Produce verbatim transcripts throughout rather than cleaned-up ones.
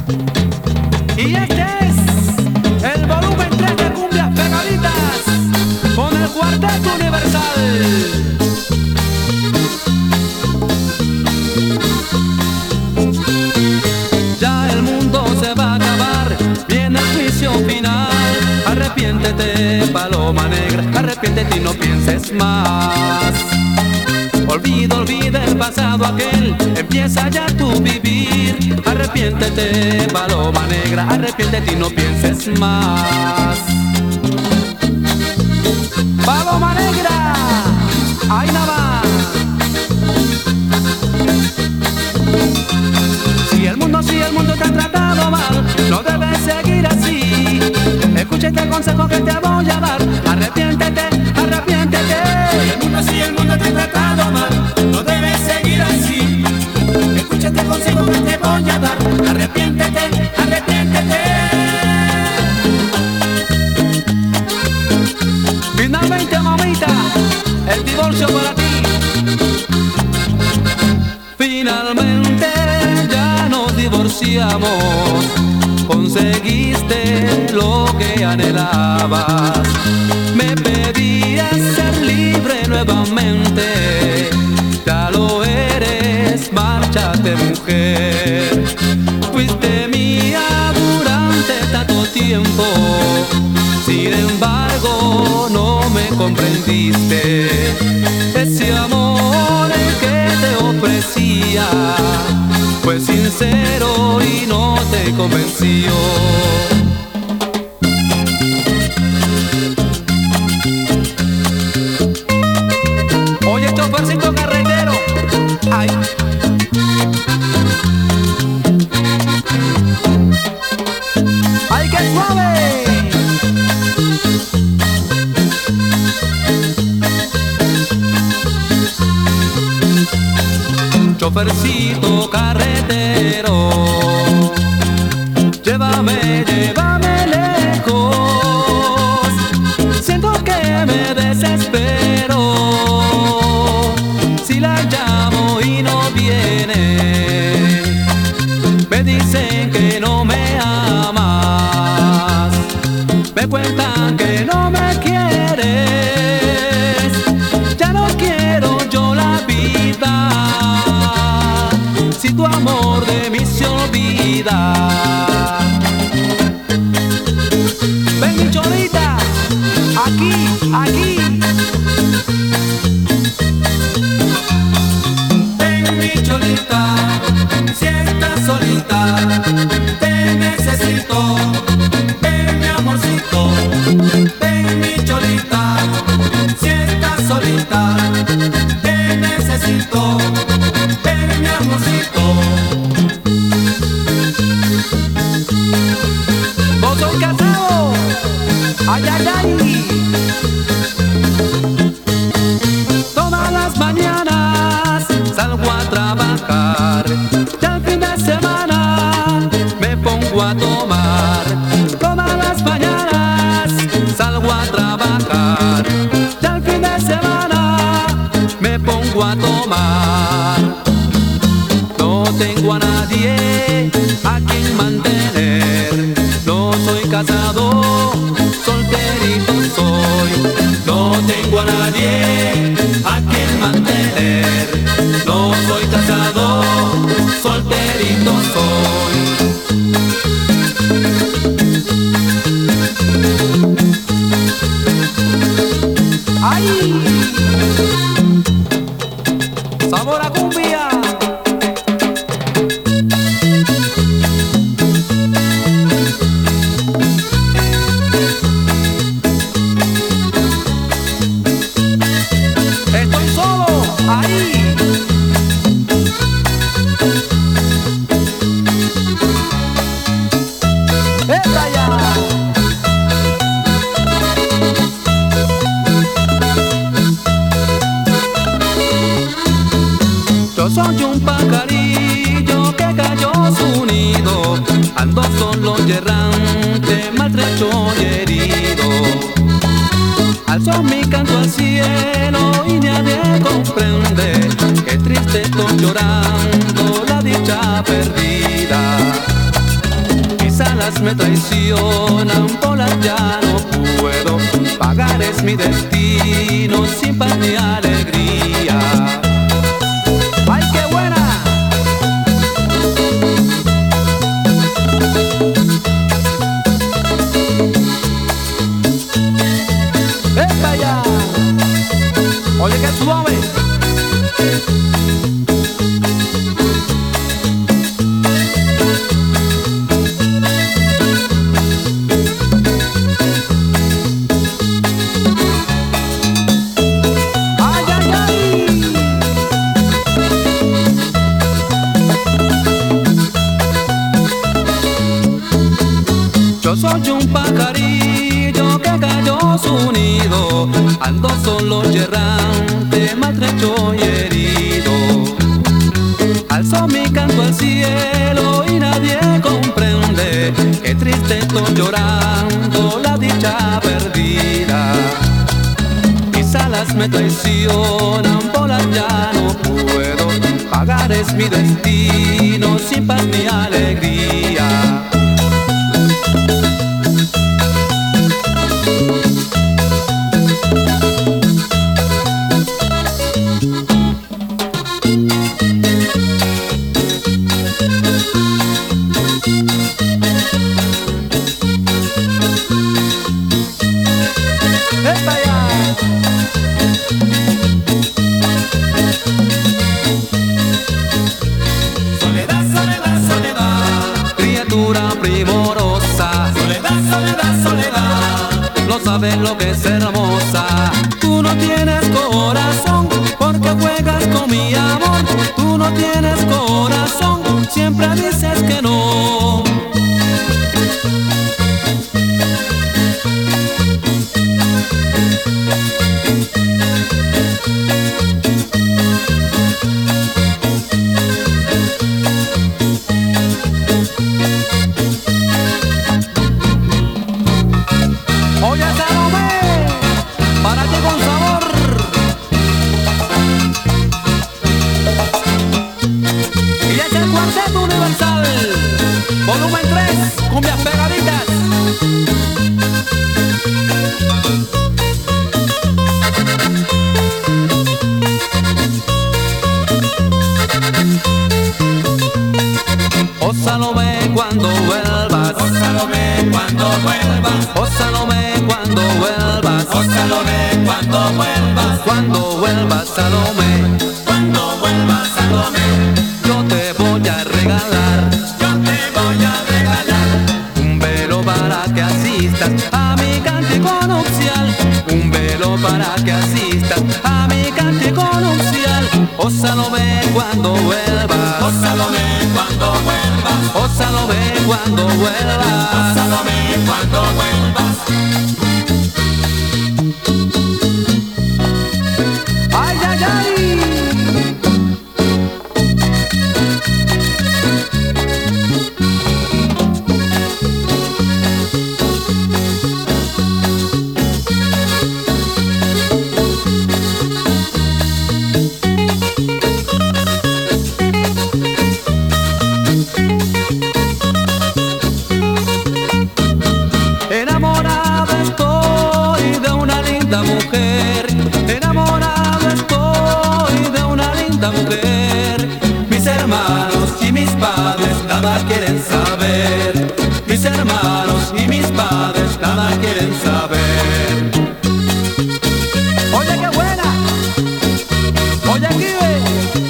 Y este es el volumen tres de Cumbias Pegaditas con el Cuarteto Universal. Ya el mundo se va a acabar, viene el juicio final. Arrepiéntete, paloma negra, arrepiéntete y no pienses más. Olvida, olvida el pasado aquel, empieza ya tu vivir. Arrepiéntete, paloma negra, arrepiéntete y no pienses más. Paloma negra, ahí nada más. Si el mundo, si el mundo te ha tratado mal, no debes seguir así. Escucha este consejo que te voy a dar. Arrepiéntete, arrepiéntete. Si el mundo, si el mundo te ha tratado mal, no debes seguir así. Escucha este consejo que te voy a dar. Arrepiéntete, arrepiéntete. Finalmente, mamita, el divorcio para ti. Finalmente ya nos divorciamos. Conseguiste lo que anhelabas. Me pedías ser libre nuevamente. Ya lo eres, márchate mujer. Fuiste mía durante tanto tiempo. Sin embargo no me comprendiste. Ese amor que te ofrecía fue sincero y no te convenció. Oye, chofercito carretero, ay. ¡Ay, qué suave! Chofercito carretero, llévame, llévame lejos. Siento que me desespero si la llamo y no viene. Me dicen que no me amas, me cuentan que no me quieres. Ya no quiero yo la vida si tu amor de mí se olvida. Ven mi cholita, aquí, aquí. Ven mi cholita, si estás solita, te necesito. Ven mi amorcito. Ven mi cholita, si estás solita, te necesito. Ven mi amorcito. Vos sos casado, ay, ay, ay. Todas las mañanas salgo a trabajar, ya el fin de semana me pongo a tomar. Todas las mañanas salgo a trabajar, ya el fin de semana me pongo a tomar. No tengo a nadie a quien mantener, no soy casado, solterito soy. No tengo a nadie a quien mantener, no soy casado, solterito soy. ¡Ay! ¡Sabor a cumbia! Estoy solo, ahí. ¡Esta ya! Yo soy un pajarillo que cayó su nido, ando solo y errante, maltrecho y herido. Alzo mi canto al cielo y nadie comprende, qué triste estoy llorando la dicha perdida. alas me traicionan, volar ya no puedo, pagar es mi destino, sin paz ni alegría. ¡Ay, qué buena! ¡Epa ya! Oye, qué suave. Yo soy un pajarillo que cayó su nido, ando solo y errante, maltrecho y herido. Alzo mi canto al cielo y nadie comprende, qué triste estoy llorando la dicha perdida. Mis alas me traicionan, volar ya no puedo, pagar es mi destino, sin paz ni alegría. Soledad, soledad, soledad, Criatura primorosa, soledad, soledad, soledad. no sabes lo que es hermosa. Tú no tienes corazón porque juegas con mi amor. Tú no tienes corazón, siempre dices que no. Oye, Salomé, para ti con sabor. Y es el Cuarteto Universal, volumen tres, cumbias pegaditas. Oh Salomé, cuando vuelvas, Oh Salomé, cuando vuelvas, oh Salomé, cuando vuelvas, oh Salomé, cuando vuelvas, cuando vuelvas, Salomé, cuando vuelvas, Salomé, yo te voy a regalar yo te voy a regalar un velo para que asistas a mi cántico nupcial, un velo para que asistas a mi cántico nupcial. Oh Salomé, cuando vuelvas, Oh Salomé, cuando vuelvas, oh Salomé, cuando oh vuelvas. Salomé, cuando vuelvas. ¡Ay, ay, ay! Enamorado estoy de una linda mujer, enamorado estoy de una linda mujer. Mis hermanos y mis padres nada quieren saber, mis hermanos y mis padres nada quieren saber. Oye, qué buena, oye, aquí ve.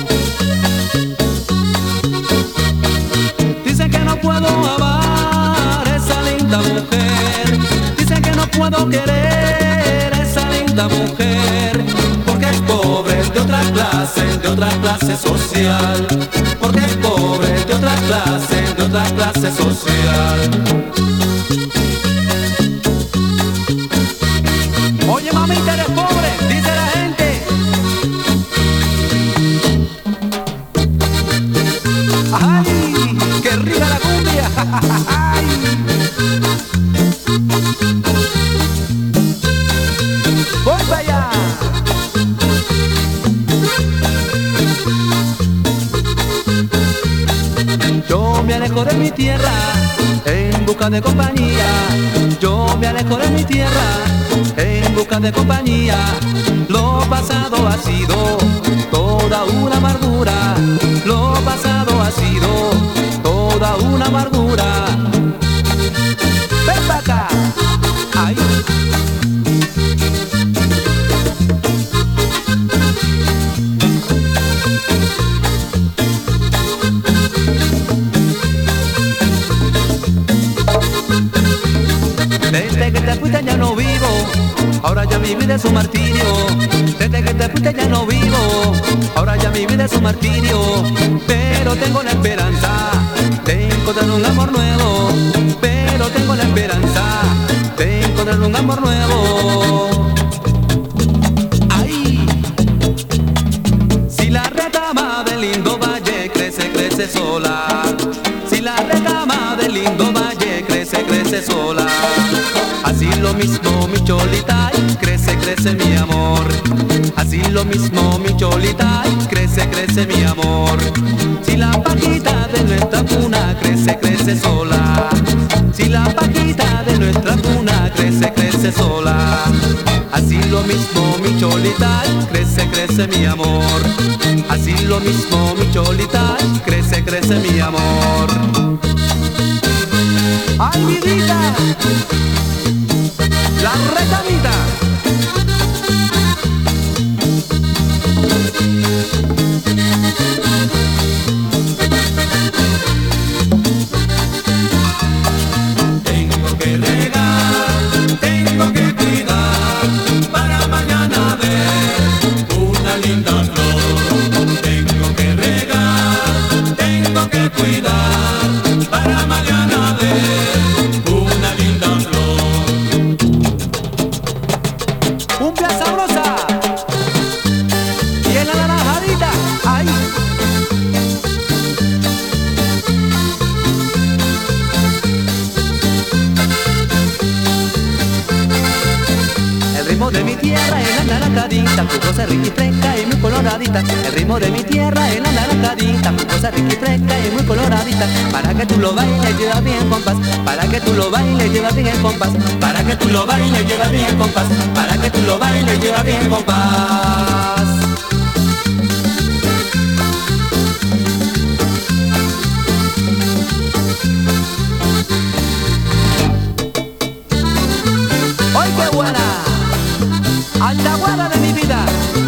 Dicen que no puedo amar a esa linda mujer, dicen que no puedo querer a esa linda mujer, porque es pobre de otra clase, de otra clase social, porque es pobre de otra clase, de otra clase social. Oye, mamita, eres pobre, dice la gente. ¡Ay, qué rica la cumbia! ¡Ay! ¡Voy para allá! Yo me alejo de mi tierra en busca de compañía. Yo me alejo de mi tierra en busca de compañía. Lo pasado ha sido toda una amargura. Lo pasado ha sido toda una amargura. Ven pa' acá. Ay. Desde que te fuiste ya no vivo, ahora ya mi vida es un martirio. Desde que te fuiste ya no vivo, ahora ya mi vida es un martirio. Pero tengo la esperanza de encontrar un amor nuevo. Pero tengo la esperanza de encontrar un amor nuevo. ¡Ay! Si la retama del lindo valle crece, crece sola. Si la retama del lindo valle crece, crece sola. Así lo mismo mi cholita, crece, crece mi amor. Así lo mismo mi cholita, crece, crece mi amor. Si la paquita de nuestra cuna crece, crece sola. Si la paquita de nuestra cuna crece, crece sola. Así lo mismo mi cholita, crece, crece mi amor. Así lo mismo mi cholita, crece, crece mi amor. ¡Ay, vidita! La retamita. Tengo que regar, tengo que cuidar, para mañana ver una linda flor. Tengo que regar, tengo que cuidar, para mañana ver una linda flor. Cumbia sabrosa y en la naranjadita. Ay. El ritmo de mi tierra es la naranjadita, jugosa, rica y fresca y muy coloradita. El ritmo de mi tierra es la naranjadita, jugosa, rica y fresca y muy coloradita. Para que tú lo bailes lleva bien compás, para que tú lo bailes lleva bien el compás, para que tú lo bailes lleva bien el compás, para que tú lo bailes lleva bien compás. ¡Ay, qué buena! Altaguara de mi vida.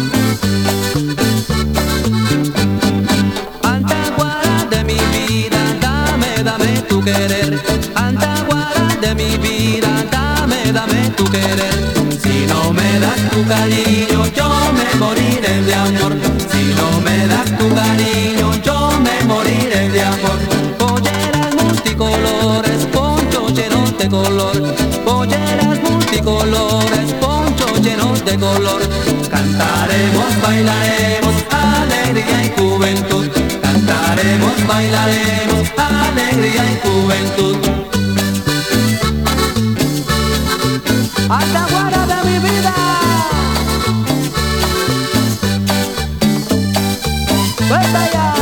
Altaguara de mi vida, dame, dame tu querer. Altaguara de mi vida, dame, dame tu querer. Si no me das tu cariño, yo me moriré de amor. Si no me das tu cariño, yo me moriré de amor. Polleras multicolores, ponchos llenos de color. Polleras multicolores, ponchos llenos de color. Cantaremos, bailaremos, alegría y juventud. Cantaremos, bailaremos, alegría y juventud. Altaguara de mi vida. ¡Vuelta allá!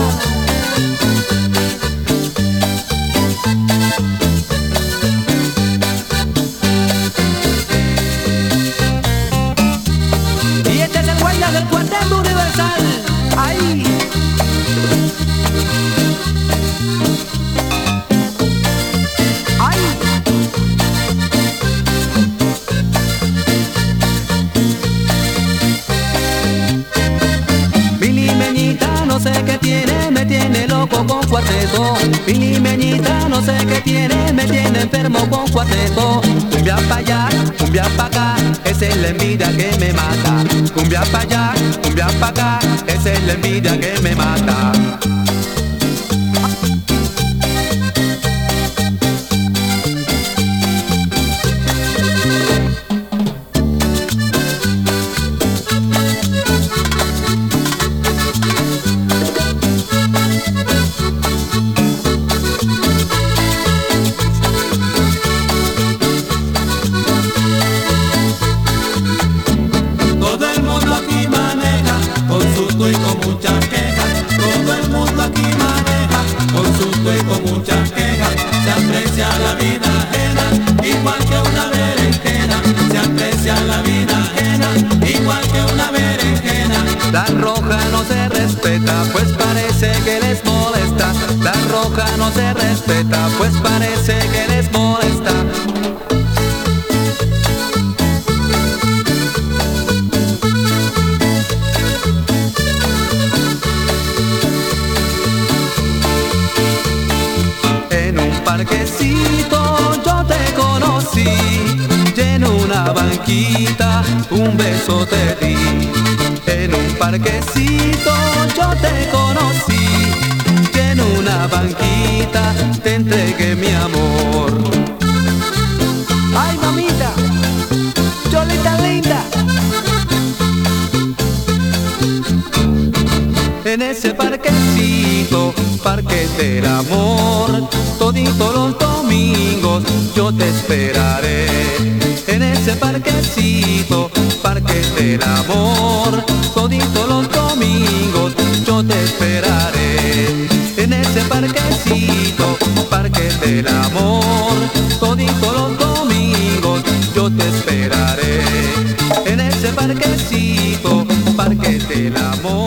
Y este es el guayna del Cuarteto Universal. ¡Ahí! ¡Ay! Mi limeñita no sé qué tiene, me tiene loco con cuarteto. Mi limeñita no sé qué tiene, me tiene enfermo con cuarteto. Cumbia pa' allá, cumbia pa' acá, esa es la envidia que me mata. Cumbia pa' allá, cumbia pa' acá, esa es la envidia que me mata. Todo el mundo aquí maneja con susto y con muchas quejas. Todo el mundo aquí me respeta, pues parece que les molesta. En un parquecito yo te conocí, y en una banquita un beso te di. En un parquecito yo te conocí, y en una banquita te entregué mi amor. Ay, mamita, Cholita linda. En ese parquecito, parque del amor, todito los domingos yo te esperaré. En ese parquecito, parque del amor, todito los domingos yo te esperaré. En ese parquecito, parque del amor, todito los domingos yo te esperaré. En ese parquecito, parque del amor.